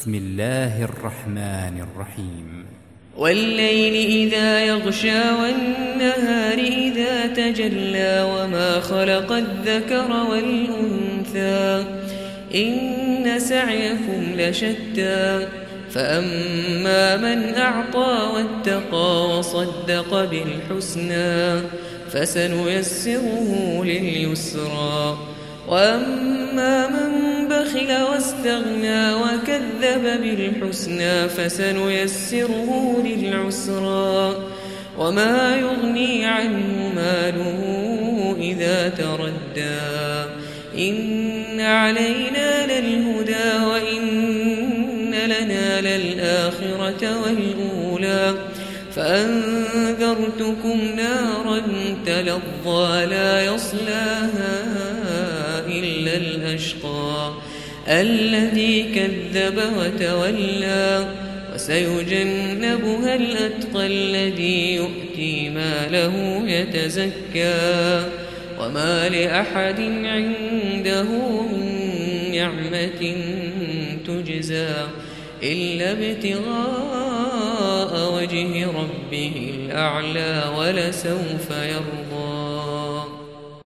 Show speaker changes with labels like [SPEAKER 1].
[SPEAKER 1] بسم الله الرحمن الرحيم
[SPEAKER 2] والليل إذا يغشى والنهار إذا تجلى وما خلق الذكر والأنثى إن سعيكم لشتى فأما من أعطى واتقى وصدق بالحسنى فسنيسره لليسرى وأما من بخل واستغنى وكذب بالحسنى فسنيسره للعسرى وما يغني عنه ماله إذا تردى إن علينا للهدى وإن لنا للآخرة والأولى فأنذرتكم نارا تلظى لا يصلاها إلا الأشقى الذي كذب وتولى وسيجنبها الأتقى الذي يؤتي ماله يتزكى وما لأحد عنده من نعمة تجزى إلا ابتغاء وجه ربه الأعلى ولسوف يرضى.